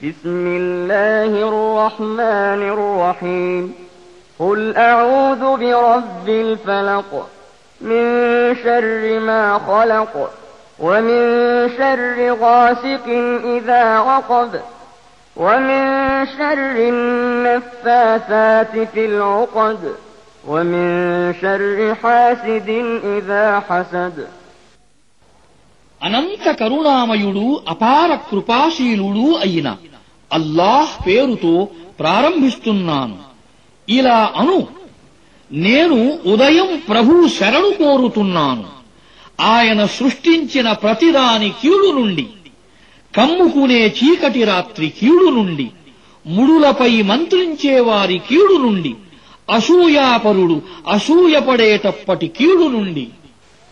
بسم الله الرحمن الرحيم قل أعوذ برب الفلق من شر ما خلق ومن شر غاسق إذا وقب ومن شر النفاثات في العقد ومن شر حاسد إذا حسد. అనంత కరుణామయుడు అపార కృపాశీలుడు అయిన అల్లాహ్ పేరుతో ప్రారంభిస్తున్నాను. ఇలా అను, నేను ఉదయం ప్రభు శరణు కోరుతున్నాను. ఆయన సృష్టించిన ప్రతిదాని కీడు నుండి, కమ్ముకునే చీకటి రాత్రి కీడు నుండి, ముడులపై మంత్రించేవారి కీడు నుండి, అసూయాపరుడు అసూయపడేటప్పటి కీడు నుండి,